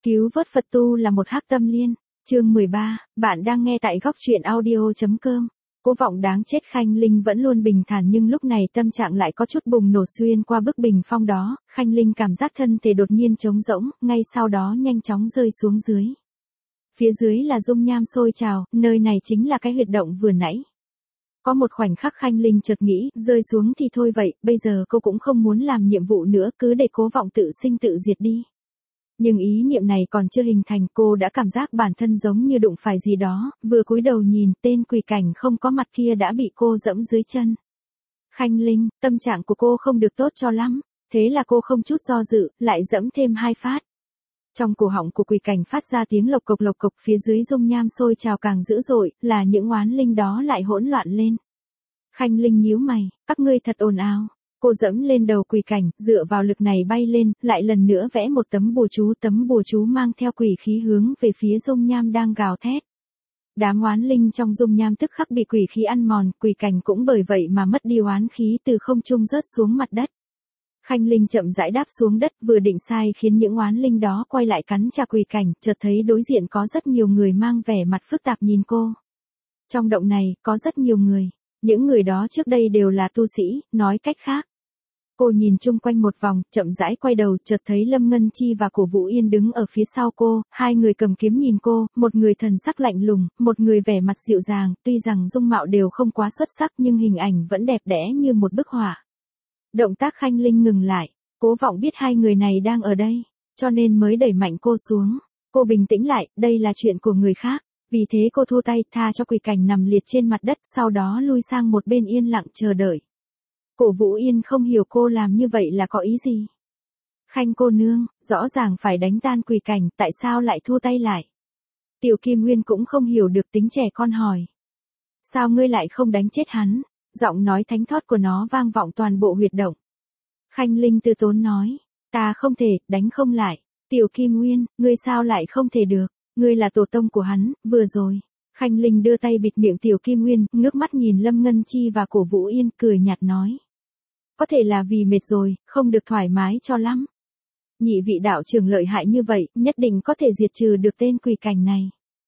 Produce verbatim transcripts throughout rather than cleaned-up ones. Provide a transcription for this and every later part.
Cứu vớt Phật tu là một hắc tâm liên. Chương mười ba, bạn đang nghe tại góc truyện audio.com. Cố Vọng đáng chết. Khanh Linh vẫn luôn bình thản nhưng lúc này tâm trạng lại có chút bùng nổ. Xuyên qua bức bình phong đó, Khanh Linh cảm giác thân thể đột nhiên trống rỗng, ngay sau đó nhanh chóng rơi xuống dưới. Phía dưới là dung nham sôi trào, nơi này chính là cái huyệt động vừa nãy. Có một khoảnh khắc Khanh Linh chợt nghĩ, rơi xuống thì thôi vậy, bây giờ cô cũng không muốn làm nhiệm vụ nữa, cứ để Cố Vọng tự sinh tự diệt đi. Nhưng ý niệm này còn chưa hình thành, cô đã cảm giác bản thân giống như đụng phải gì đó, vừa cúi đầu nhìn, tên quỷ cảnh không có mặt kia đã bị cô dẫm dưới chân. Khanh Linh, tâm trạng của cô không được tốt cho lắm, thế là cô không chút do dự, lại dẫm thêm hai phát. Trong cổ họng của quỷ cảnh phát ra tiếng lộc cộc lộc cộc, phía dưới dung nham sôi trào càng dữ dội, là những oán linh đó lại hỗn loạn lên. Khanh Linh nhíu mày, các ngươi thật ồn ào. Cô dẫm lên đầu quỷ cảnh, dựa vào lực này bay lên, lại lần nữa vẽ một tấm bùa chú, tấm bùa chú mang theo quỷ khí hướng về phía dung nham đang gào thét. Đám oán linh trong dung nham tức khắc bị quỷ khí ăn mòn, quỷ cảnh cũng bởi vậy mà mất đi oán khí, từ không trung rớt xuống mặt đất. Khanh Linh chậm rãi đáp xuống đất, vừa định sai khiến những oán linh đó quay lại cắn trả quỷ cảnh, chợt thấy đối diện có rất nhiều người mang vẻ mặt phức tạp nhìn cô. Trong động này, có rất nhiều người. Những người đó trước đây đều là tu sĩ, nói cách khác. Cô nhìn chung quanh một vòng, chậm rãi quay đầu, chợt thấy Lâm Ngân Chi và Cổ Vũ Yên đứng ở phía sau cô, hai người cầm kiếm nhìn cô, một người thần sắc lạnh lùng, một người vẻ mặt dịu dàng, tuy rằng dung mạo đều không quá xuất sắc nhưng hình ảnh vẫn đẹp đẽ như một bức họa. Động tác Khanh Linh ngừng lại, Cố Vọng biết hai người này đang ở đây, cho nên mới đẩy mạnh cô xuống. Cô bình tĩnh lại, đây là chuyện của người khác, vì thế cô thu tay tha cho quỷ cảnh nằm liệt trên mặt đất, sau đó lui sang một bên yên lặng chờ đợi. Cổ Vũ Yên không hiểu cô làm như vậy là có ý gì. Khanh cô nương, rõ ràng phải đánh tan quỷ cảnh, tại sao lại thu tay lại? Tiểu Kim Nguyên cũng không hiểu được tính trẻ con hỏi. Sao ngươi lại không đánh chết hắn? Giọng nói thánh thót của nó vang vọng toàn bộ huyệt động. Khanh Linh từ tốn nói, ta không thể, đánh không lại. Tiểu Kim Nguyên, ngươi sao lại không thể được? Ngươi là tổ tông của hắn, vừa rồi. Khanh Linh đưa tay bịt miệng Tiểu Kim Nguyên, ngước mắt nhìn Lâm Ngân Chi và Cổ Vũ Yên, cười nhạt nói. Có thể là vì mệt rồi, không được thoải mái cho lắm. Nhị vị đạo trưởng lợi hại như vậy, nhất định có thể diệt trừ được tên quỷ cảnh này.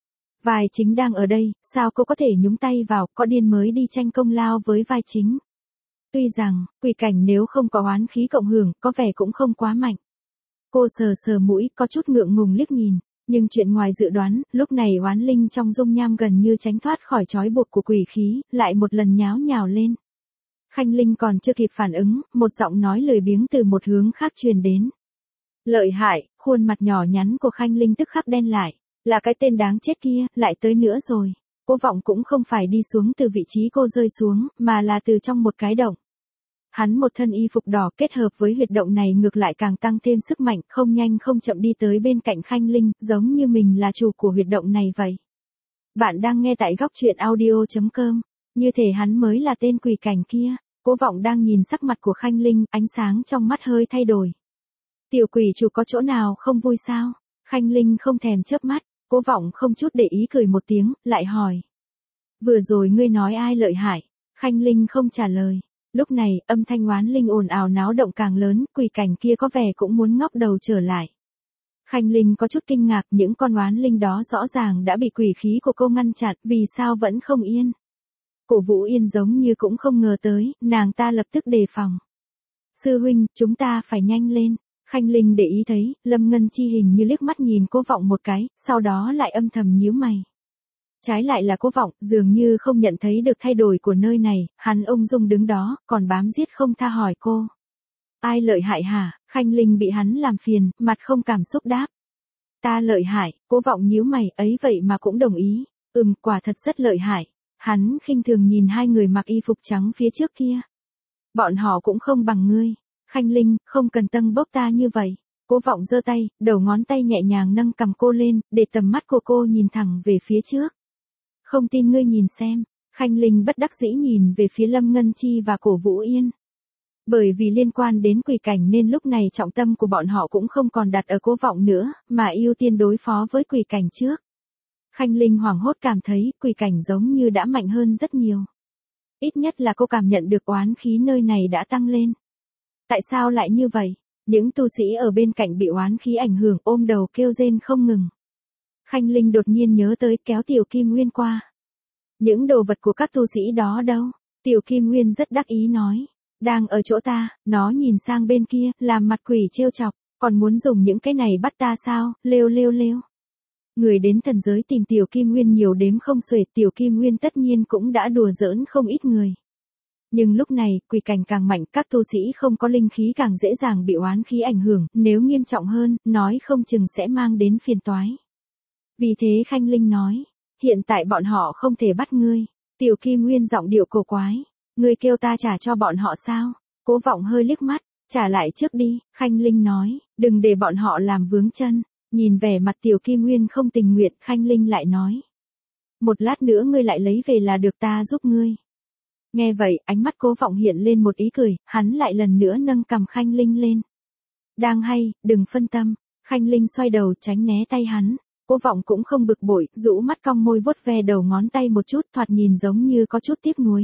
Vai chính đang ở đây, sao cô có thể nhúng tay vào, có điên mới đi tranh công lao với vai chính. Tuy rằng, quỷ cảnh nếu không có oán khí cộng hưởng, có vẻ cũng không quá mạnh. Cô sờ sờ mũi, có chút ngượng ngùng liếc nhìn. Nhưng chuyện ngoài dự đoán, lúc này oán linh trong dung nham gần như tránh thoát khỏi trói buộc của quỷ khí, lại một lần nháo nhào lên. Khanh Linh còn chưa kịp phản ứng, một giọng nói lười biếng từ một hướng khác truyền đến. Lợi hại, khuôn mặt nhỏ nhắn của Khanh Linh tức khắc đen lại, là cái tên đáng chết kia, lại tới nữa rồi. Cố Vọng cũng không phải đi xuống từ vị trí cô rơi xuống, mà là từ trong một cái động. Hắn một thân y phục đỏ kết hợp với huyệt động này ngược lại càng tăng thêm sức mạnh, không nhanh không chậm đi tới bên cạnh Khanh Linh, giống như mình là chủ của huyệt động này vậy. Bạn đang nghe tại góc truyện audio.com, như thể hắn mới là tên quỷ cảnh kia. Cố Vọng đang nhìn sắc mặt của Khanh Linh, ánh sáng trong mắt hơi thay đổi. Tiểu quỷ chủ có chỗ nào không vui sao? Khanh Linh không thèm chớp mắt, Cố Vọng không chút để ý cười một tiếng, lại hỏi. Vừa rồi ngươi nói ai lợi hại? Khanh Linh không trả lời. Lúc này, âm thanh oán linh ồn ào náo động càng lớn, quỷ cảnh kia có vẻ cũng muốn ngóc đầu trở lại. Khanh Linh có chút kinh ngạc, những con oán linh đó rõ ràng đã bị quỷ khí của cô ngăn chặn, vì sao vẫn không yên. Cổ Vũ Yên giống như cũng không ngờ tới, nàng ta lập tức đề phòng. Sư huynh, chúng ta phải nhanh lên. Khanh Linh để ý thấy, Lâm Ngân Chi hình như liếc mắt nhìn Cố Vọng một cái, sau đó lại âm thầm nhíu mày. Trái lại là Cố Vọng, dường như không nhận thấy được thay đổi của nơi này, hắn ung dung đứng đó, còn bám giết không tha hỏi cô. Ai lợi hại hả? Khanh Linh bị hắn làm phiền, mặt không cảm xúc đáp. Ta lợi hại. Cố Vọng nhíu mày, ấy vậy mà cũng đồng ý. Ừm, quả thật rất lợi hại. Hắn khinh thường nhìn hai người mặc y phục trắng phía trước kia. Bọn họ cũng không bằng ngươi. Khanh Linh, không cần tâng bốc ta như vậy. Cố Vọng giơ tay, đầu ngón tay nhẹ nhàng nâng cầm cô lên, để tầm mắt của cô nhìn thẳng về phía trước. Không tin ngươi nhìn xem. Khanh Linh bất đắc dĩ nhìn về phía Lâm Ngân Chi và Cổ Vũ Yên. Bởi vì liên quan đến quỷ cảnh nên lúc này trọng tâm của bọn họ cũng không còn đặt ở Cố Vọng nữa, mà ưu tiên đối phó với quỷ cảnh trước. Khanh Linh hoảng hốt cảm thấy quỷ cảnh giống như đã mạnh hơn rất nhiều. Ít nhất là cô cảm nhận được oán khí nơi này đã tăng lên. Tại sao lại như vậy? Những tu sĩ ở bên cạnh bị oán khí ảnh hưởng ôm đầu kêu rên không ngừng. Khanh Linh đột nhiên nhớ tới kéo Tiểu Kim Nguyên qua. Những đồ vật của các tu sĩ đó đâu? Tiểu Kim Nguyên rất đắc ý nói. Đang ở chỗ ta, nó nhìn sang bên kia, làm mặt quỷ trêu chọc, còn muốn dùng những cái này bắt ta sao, lêu lêu lêu. Người đến thần giới tìm Tiểu Kim Nguyên nhiều đếm không xuể, Tiểu Kim Nguyên tất nhiên cũng đã đùa giỡn không ít người. Nhưng lúc này, quỷ cảnh càng mạnh, các tu sĩ không có linh khí càng dễ dàng bị oán khí ảnh hưởng, nếu nghiêm trọng hơn, nói không chừng sẽ mang đến phiền toái. Vì thế Khanh Linh nói, hiện tại bọn họ không thể bắt ngươi. Tiểu Kim Nguyên giọng điệu cổ quái, ngươi kêu ta trả cho bọn họ sao? Cố Vọng hơi liếc mắt, trả lại trước đi. Khanh Linh nói, đừng để bọn họ làm vướng chân. Nhìn vẻ mặt Tiểu Kim Nguyên không tình nguyện, Khanh Linh lại nói, một lát nữa ngươi lại lấy về là được, ta giúp ngươi. Nghe vậy, ánh mắt Cố Vọng hiện lên một ý cười, hắn lại lần nữa nâng cằm Khanh Linh lên. Đang hay, đừng phân tâm. Khanh Linh xoay đầu tránh né tay hắn. Cố Vọng cũng không bực bội, rũ mắt cong môi vuốt ve đầu ngón tay một chút, thoạt nhìn giống như có chút tiếc nuối.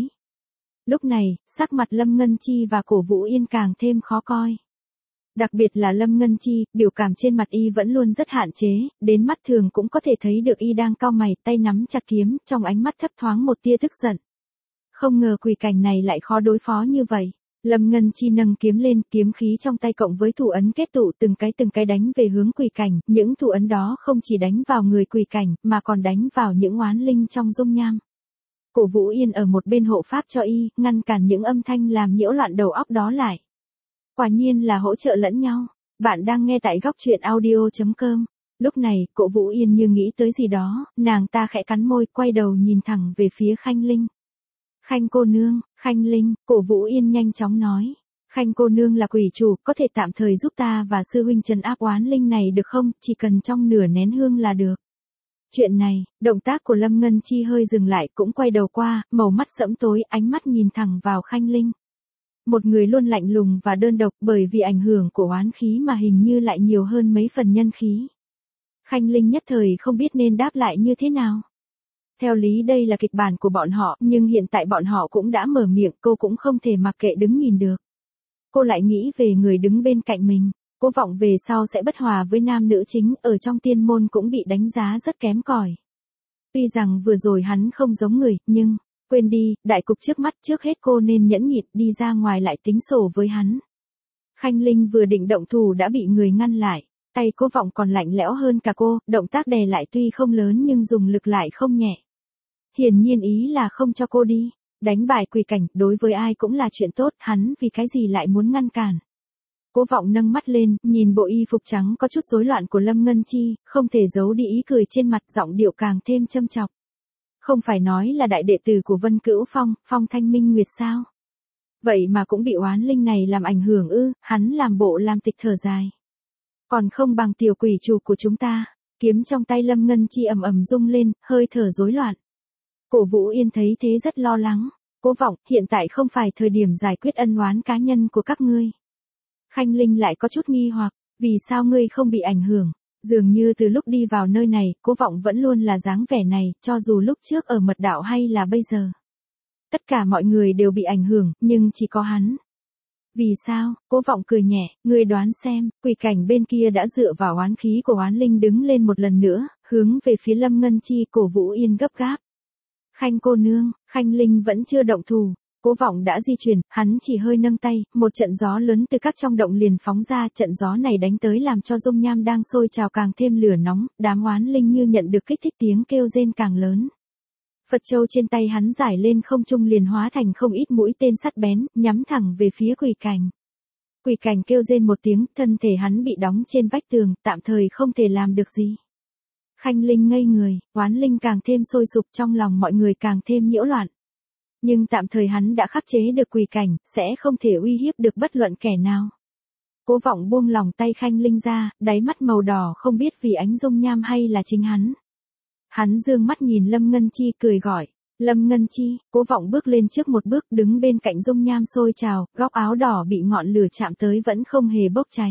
Lúc này, sắc mặt Lâm Ngân Chi và Cổ Vũ Yên càng thêm khó coi. Đặc biệt là Lâm Ngân Chi, biểu cảm trên mặt y vẫn luôn rất hạn chế, đến mắt thường cũng có thể thấy được y đang cau mày, tay nắm chặt kiếm, trong ánh mắt thấp thoáng một tia tức giận. Không ngờ quỷ cảnh này lại khó đối phó như vậy. Lâm Ngân Chi nâng kiếm lên, kiếm khí trong tay cộng với thủ ấn kết tụ từng cái từng cái đánh về hướng quỷ cảnh, những thủ ấn đó không chỉ đánh vào người quỷ cảnh, mà còn đánh vào những oán linh trong dung nham. Cổ Vũ Yên ở một bên hộ pháp cho y, ngăn cản những âm thanh làm nhiễu loạn đầu óc đó lại. Quả nhiên là hỗ trợ lẫn nhau. Bạn đang nghe tại góc truyện audio chấm com. Lúc này, Cổ Vũ Yên như nghĩ tới gì đó, nàng ta khẽ cắn môi, quay đầu nhìn thẳng về phía Khanh Linh. Khanh cô nương, Khanh Linh, Cổ Vũ Yên nhanh chóng nói. Khanh cô nương là quỷ chủ, có thể tạm thời giúp ta và sư huynh trấn áp oán linh này được không, chỉ cần trong nửa nén hương là được. Chuyện này, động tác của Lâm Ngân Chi hơi dừng lại, cũng quay đầu qua, màu mắt sẫm tối, ánh mắt nhìn thẳng vào Khanh Linh. Một người luôn lạnh lùng và đơn độc, bởi vì ảnh hưởng của oán khí mà hình như lại nhiều hơn mấy phần nhân khí. Khanh Linh nhất thời không biết nên đáp lại như thế nào. Theo lý đây là kịch bản của bọn họ, nhưng hiện tại bọn họ cũng đã mở miệng, cô cũng không thể mặc kệ đứng nhìn được. Cô lại nghĩ về người đứng bên cạnh mình. Cố Vọng về sau sẽ bất hòa với nam nữ chính, ở trong tiên môn cũng bị đánh giá rất kém cỏi. Tuy rằng vừa rồi hắn không giống người, nhưng, quên đi, đại cục trước mắt, trước hết cô nên nhẫn nhịn đi ra ngoài lại tính sổ với hắn. Khanh Linh vừa định động thủ đã bị người ngăn lại, tay Cố Vọng còn lạnh lẽo hơn cả cô, động tác đè lại tuy không lớn nhưng dùng lực lại không nhẹ. Hiển nhiên ý là không cho cô đi. Đánh bại quỷ cảnh, đối với ai cũng là chuyện tốt, hắn vì cái gì lại muốn ngăn cản. Cố Vọng nâng mắt lên, nhìn bộ y phục trắng có chút rối loạn của Lâm Ngân Chi, không thể giấu đi ý cười trên mặt, giọng điệu càng thêm châm chọc. Không phải nói là đại đệ tử của Vân Cửu Phong, Phong Thanh Minh Nguyệt sao? Vậy mà cũng bị oán linh này làm ảnh hưởng ư? Hắn làm bộ làm tịch thở dài. Còn không bằng tiểu quỷ chủ của chúng ta. Kiếm trong tay Lâm Ngân Chi ầm ầm rung lên, hơi thở rối loạn. Cổ Vũ Yên thấy thế rất lo lắng. Cố Vọng, hiện tại không phải thời điểm giải quyết ân oán cá nhân của các ngươi. Khanh Linh lại có chút nghi hoặc, vì sao ngươi không bị ảnh hưởng? Dường như từ lúc đi vào nơi này, Cố Vọng vẫn luôn là dáng vẻ này, cho dù lúc trước ở mật đạo hay là bây giờ. Tất cả mọi người đều bị ảnh hưởng, nhưng chỉ có hắn. Vì sao? Cố Vọng cười nhẹ, ngươi đoán xem, quỷ cảnh bên kia đã dựa vào oán khí của oán linh đứng lên một lần nữa, hướng về phía Lâm Ngân Chi. Cổ Vũ Yên gấp gáp. Khanh cô nương, Khanh Linh vẫn chưa động thủ. Cố Vọng đã di chuyển, hắn chỉ hơi nâng tay, một trận gió lớn từ các trong động liền phóng ra, trận gió này đánh tới làm cho dung nham đang sôi trào càng thêm lửa nóng, đám oán linh như nhận được kích thích, tiếng kêu rên càng lớn. Phật châu trên tay hắn giải lên không trung liền hóa thành không ít mũi tên sắt bén, nhắm thẳng về phía quỷ cảnh. Quỷ cảnh kêu rên một tiếng, thân thể hắn bị đóng trên vách tường, tạm thời không thể làm được gì. Khanh Linh ngây người, oán linh càng thêm sôi sục, trong lòng mọi người càng thêm nhiễu loạn. Nhưng tạm thời hắn đã khắc chế được quỷ cảnh, sẽ không thể uy hiếp được bất luận kẻ nào. Cố Vọng buông lòng tay Khanh Linh ra, đáy mắt màu đỏ không biết vì ánh dung nham hay là chính hắn. Hắn dương mắt nhìn Lâm Ngân Chi cười gọi, Lâm Ngân Chi. Cố Vọng bước lên trước một bước, đứng bên cạnh dung nham sôi trào, góc áo đỏ bị ngọn lửa chạm tới vẫn không hề bốc cháy.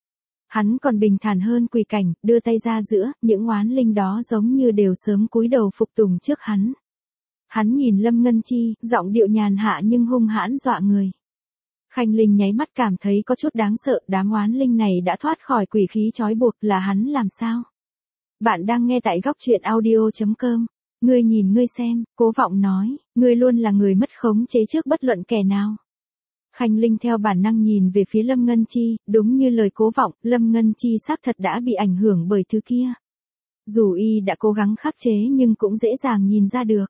Hắn còn bình thản hơn quỷ cảnh, đưa tay ra giữa, những oán linh đó giống như đều sớm cúi đầu phục tùng trước hắn. Hắn nhìn Lâm Ngân Chi, giọng điệu nhàn hạ nhưng hung hãn dọa người. Khanh Linh nháy mắt cảm thấy có chút đáng sợ, đám oán linh này đã thoát khỏi quỷ khí trói buộc, là hắn làm sao? Bạn đang nghe tại góc truyện audio.com. Ngươi nhìn ngươi xem, Cố Vọng nói, ngươi luôn là người mất khống chế trước bất luận kẻ nào. Khanh Linh theo bản năng nhìn về phía Lâm Ngân Chi, đúng như lời Cố Vọng, Lâm Ngân Chi xác thật đã bị ảnh hưởng bởi thứ kia. Dù y đã cố gắng khắc chế nhưng cũng dễ dàng nhìn ra được.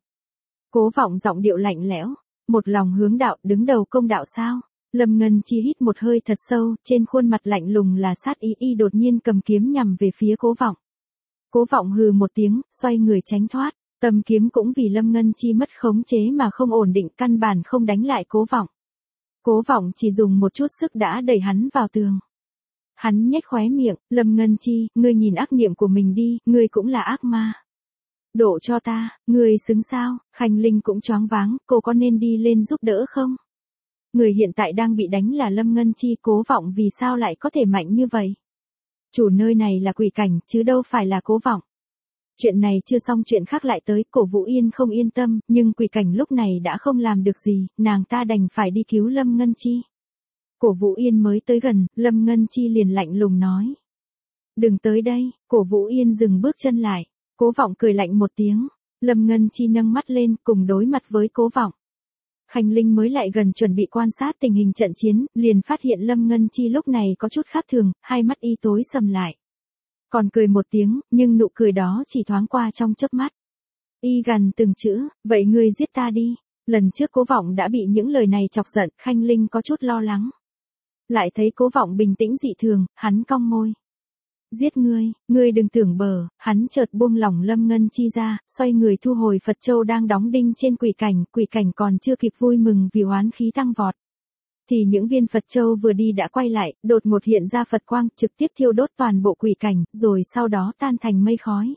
Cố Vọng giọng điệu lạnh lẽo, một lòng hướng đạo, đứng đầu công đạo sao? Lâm Ngân Chi hít một hơi thật sâu, trên khuôn mặt lạnh lùng là sát ý, y đột nhiên cầm kiếm nhằm về phía Cố Vọng. Cố Vọng hừ một tiếng, xoay người tránh thoát, tầm kiếm cũng vì Lâm Ngân Chi mất khống chế mà không ổn định, căn bản không đánh lại Cố Vọng. Cố Vọng chỉ dùng một chút sức đã đẩy hắn vào tường. Hắn nhếch khóe miệng, Lâm Ngân Chi, ngươi nhìn ác niệm của mình đi, ngươi cũng là ác ma. Độ cho ta, ngươi xứng sao? Khanh Linh cũng choáng váng, cô có nên đi lên giúp đỡ không? Người hiện tại đang bị đánh là Lâm Ngân Chi, Cố Vọng vì sao lại có thể mạnh như vậy? Chủ nơi này là quỷ cảnh, chứ đâu phải là Cố Vọng. Chuyện này chưa xong chuyện khác lại tới, Cổ Vũ Yên không yên tâm, nhưng quỷ cảnh lúc này đã không làm được gì, nàng ta đành phải đi cứu Lâm Ngân Chi. Cổ Vũ Yên mới tới gần, Lâm Ngân Chi liền lạnh lùng nói. Đừng tới đây, Cổ Vũ Yên dừng bước chân lại. Cố Vọng cười lạnh một tiếng, Lâm Ngân Chi nâng mắt lên cùng đối mặt với Cố Vọng. Khanh Linh mới lại gần chuẩn bị quan sát tình hình trận chiến, liền phát hiện Lâm Ngân Chi lúc này có chút khác thường, hai mắt y tối sầm lại. Còn cười một tiếng, nhưng nụ cười đó chỉ thoáng qua trong chớp mắt. Y gằn từng chữ, vậy ngươi giết ta đi. Lần trước Cố Vọng đã bị những lời này chọc giận, Khanh Linh có chút lo lắng. Lại thấy Cố Vọng bình tĩnh dị thường, hắn cong môi. Giết ngươi, ngươi đừng tưởng bờ, hắn chợt buông lỏng Lâm Ngân Chi ra, xoay người thu hồi Phật Châu đang đóng đinh trên quỷ cảnh, quỷ cảnh còn chưa kịp vui mừng vì oán khí tăng vọt. Thì những viên Phật Châu vừa đi đã quay lại, đột ngột hiện ra Phật quang, trực tiếp thiêu đốt toàn bộ quỷ cảnh, rồi sau đó tan thành mây khói.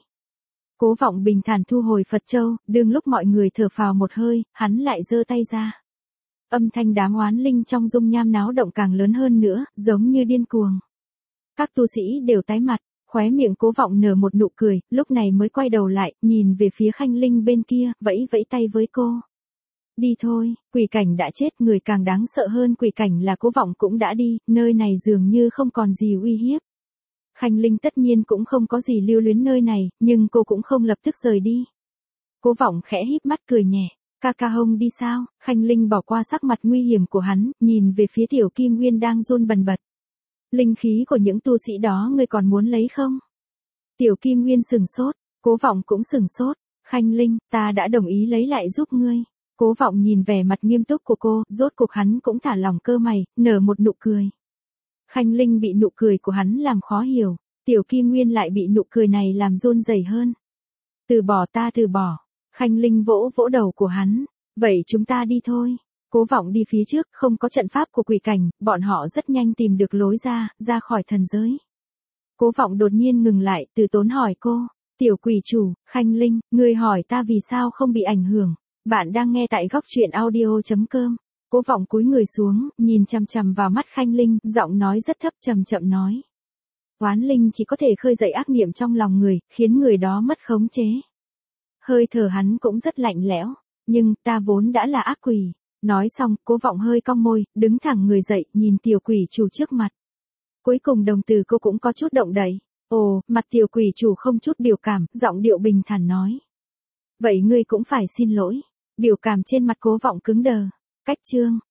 Cố Vọng bình thản thu hồi Phật Châu, đương lúc mọi người thở phào một hơi, hắn lại giơ tay ra. Âm thanh đám oán linh trong dung nham náo động càng lớn hơn nữa, giống như điên cuồng. Các tu sĩ đều tái mặt, khóe miệng Cố Vọng nở một nụ cười, lúc này mới quay đầu lại, nhìn về phía Khanh Linh bên kia, vẫy vẫy tay với cô. Đi thôi, quỷ cảnh đã chết, người càng đáng sợ hơn quỷ cảnh là Cố Vọng cũng đã đi, nơi này dường như không còn gì uy hiếp. Khanh Linh tất nhiên cũng không có gì lưu luyến nơi này, nhưng cô cũng không lập tức rời đi. Cố Vọng khẽ híp mắt cười nhẹ, ca ca Hông đi sao? Khanh Linh bỏ qua sắc mặt nguy hiểm của hắn, nhìn về phía Tiểu Kim Nguyên đang run bần bật. Linh khí của những tu sĩ đó ngươi còn muốn lấy không? Tiểu Kim Nguyên sừng sốt, Cố Vọng cũng sừng sốt, Khanh Linh, ta đã đồng ý lấy lại giúp ngươi. Cố Vọng nhìn vẻ mặt nghiêm túc của cô, rốt cuộc hắn cũng thả lỏng cơ mày, nở một nụ cười. Khanh Linh bị nụ cười của hắn làm khó hiểu, Tiểu Kim Nguyên lại bị nụ cười này làm run rẩy hơn. Từ bỏ ta từ bỏ, Khanh Linh vỗ vỗ đầu của hắn, vậy chúng ta đi thôi. Cố Vọng đi phía trước, không có trận pháp của quỷ cảnh, bọn họ rất nhanh tìm được lối ra, ra khỏi thần giới. Cố Vọng đột nhiên ngừng lại, từ tốn hỏi cô, Tiểu quỷ chủ, Khanh Linh, ngươi hỏi ta vì sao không bị ảnh hưởng. Bạn đang nghe tại góc truyện audio.com. Cố Vọng cúi người xuống, nhìn chằm chằm vào mắt Khanh Linh, giọng nói rất thấp chậm chậm nói. Oán linh chỉ có thể khơi dậy ác niệm trong lòng người, khiến người đó mất khống chế. Hơi thở hắn cũng rất lạnh lẽo, nhưng ta vốn đã là ác quỷ. Nói xong, Cố Vọng hơi cong môi, đứng thẳng người dậy, nhìn tiểu quỷ chủ trước mặt. Cuối cùng đồng tử cô cũng có chút động đậy. Ồ, mặt tiểu quỷ chủ không chút biểu cảm, giọng điệu bình thản nói. Vậy ngươi cũng phải xin lỗi. Biểu cảm trên mặt Cố Vọng cứng đờ. Cách chương.